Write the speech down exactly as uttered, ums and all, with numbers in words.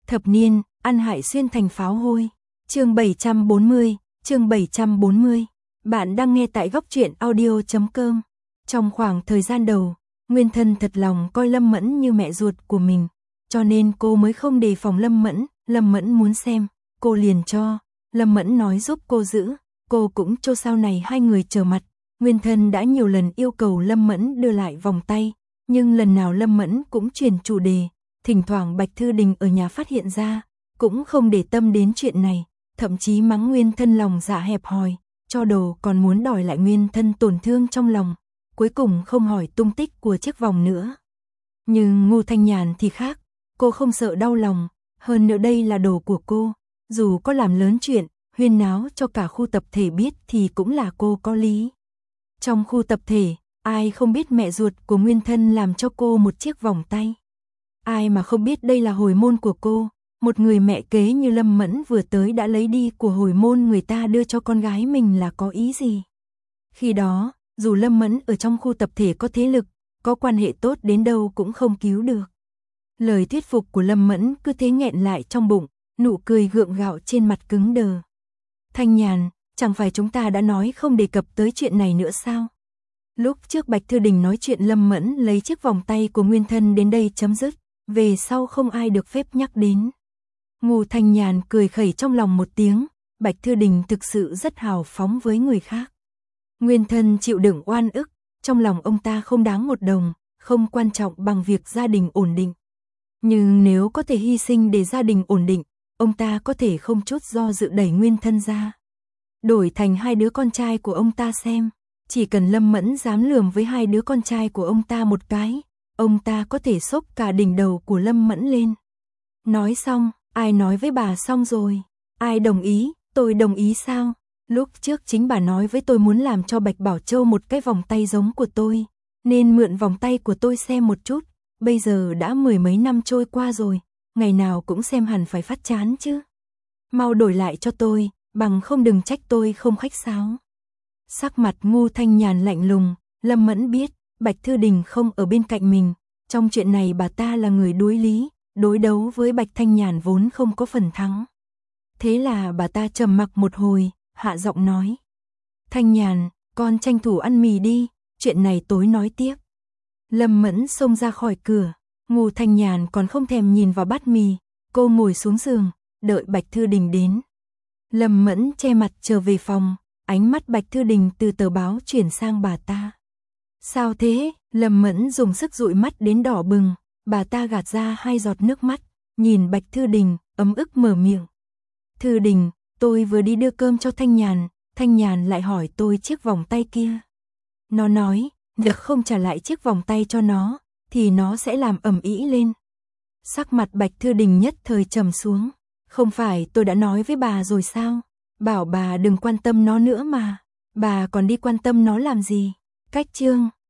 Thập niên, ăn hại xuyên thành pháo hôi. Chương bảy trăm bốn mươi, chương bảy trăm bốn mươi. Bạn đang nghe tại góc truyện audio chấm com. Trong khoảng thời gian đầu, Nguyên Thân thật lòng coi Lâm Mẫn như mẹ ruột của mình, cho nên cô mới không đề phòng Lâm Mẫn. Lâm Mẫn muốn xem, cô liền cho. Lâm Mẫn nói giúp cô giữ, cô cũng cho. Sau này hai người trở mặt. Nguyên Thân đã nhiều lần yêu cầu Lâm Mẫn đưa lại vòng tay, nhưng lần nào Lâm Mẫn cũng chuyển chủ đề. Thỉnh thoảng Bạch Thư Đình ở nhà phát hiện ra, cũng không để tâm đến chuyện này, thậm chí mắng Nguyên Thân lòng dạ hẹp hòi, cho đồ còn muốn đòi lại Nguyên Thân tổn thương trong lòng, cuối cùng không hỏi tung tích của chiếc vòng nữa. Nhưng Ngô Thanh Nhàn thì khác, cô không sợ đau lòng, hơn nữa đây là đồ của cô, dù có làm lớn chuyện, huyên náo cho cả khu tập thể biết thì cũng là cô có lý. Trong khu tập thể, ai không biết mẹ ruột của Nguyên Thân làm cho cô một chiếc vòng tay. Ai mà không biết đây là hồi môn của cô, một người mẹ kế như Lâm Mẫn vừa tới đã lấy đi của hồi môn người ta đưa cho con gái mình là có ý gì. Khi đó, dù Lâm Mẫn ở trong khu tập thể có thế lực, có quan hệ tốt đến đâu cũng không cứu được. Lời thuyết phục của Lâm Mẫn cứ thế nghẹn lại trong bụng, nụ cười gượng gạo trên mặt cứng đờ. Thanh Nhàn, chẳng phải chúng ta đã nói không đề cập tới chuyện này nữa sao? Lúc trước Bạch Thư Đình nói chuyện Lâm Mẫn lấy chiếc vòng tay của Nguyên Thân đến đây chấm dứt, về sau không ai được phép nhắc đến. Ngô Thanh Nhàn cười khẩy trong lòng một tiếng, Bạch Thư Đình thực sự rất hào phóng với người khác. Nguyên Thân chịu đựng oan ức, trong lòng ông ta không đáng một đồng, không quan trọng bằng việc gia đình ổn định. Nhưng nếu có thể hy sinh để gia đình ổn định, ông ta có thể không chút do dự đẩy Nguyên Thân ra. Đổi thành hai đứa con trai của ông ta xem, chỉ cần Lâm Mẫn dám lườm với hai đứa con trai của ông ta một cái, ông ta có thể xốc cả đỉnh đầu của Lâm Mẫn lên. Nói xong, ai nói với bà xong rồi? Ai đồng ý? Tôi đồng ý sao? Lúc trước chính bà nói với tôi muốn làm cho Bạch Bảo Châu một cái vòng tay giống của tôi, nên mượn vòng tay của tôi xem một chút. Bây giờ đã mười mấy năm trôi qua rồi, ngày nào cũng xem hẳn phải phát chán chứ. Mau đổi lại cho tôi, bằng không đừng trách tôi không khách sáo. Sắc mặt Ngô Thanh Nhàn lạnh lùng, Lâm Mẫn biết, Bạch Thư Đình không ở bên cạnh mình, trong chuyện này bà ta là người đối lý, đối đấu với Bạch Thanh Nhàn vốn không có phần thắng. Thế là bà ta trầm mặc một hồi, hạ giọng nói. Thanh Nhàn, con tranh thủ ăn mì đi, chuyện này tối nói tiếp. Lâm Mẫn xông ra khỏi cửa, Ngô Thanh Nhàn còn không thèm nhìn vào bát mì, cô ngồi xuống giường, đợi Bạch Thư Đình đến. Lâm Mẫn che mặt trở về phòng, ánh mắt Bạch Thư Đình từ tờ báo chuyển sang bà ta. Sao thế? Lâm Mẫn dùng sức dụi mắt đến đỏ bừng, bà ta gạt ra hai giọt nước mắt, nhìn Bạch Thư Đình, ấm ức mở miệng. Thư Đình, tôi vừa đi đưa cơm cho Thanh Nhàn, Thanh Nhàn lại hỏi tôi chiếc vòng tay kia. Nó nói, nếu không trả lại chiếc vòng tay cho nó, thì nó sẽ làm ầm ĩ lên. Sắc mặt Bạch Thư Đình nhất thời trầm xuống. Không phải tôi đã nói với bà rồi sao? Bảo bà đừng quan tâm nó nữa mà. Bà còn đi quan tâm nó làm gì? Cách chương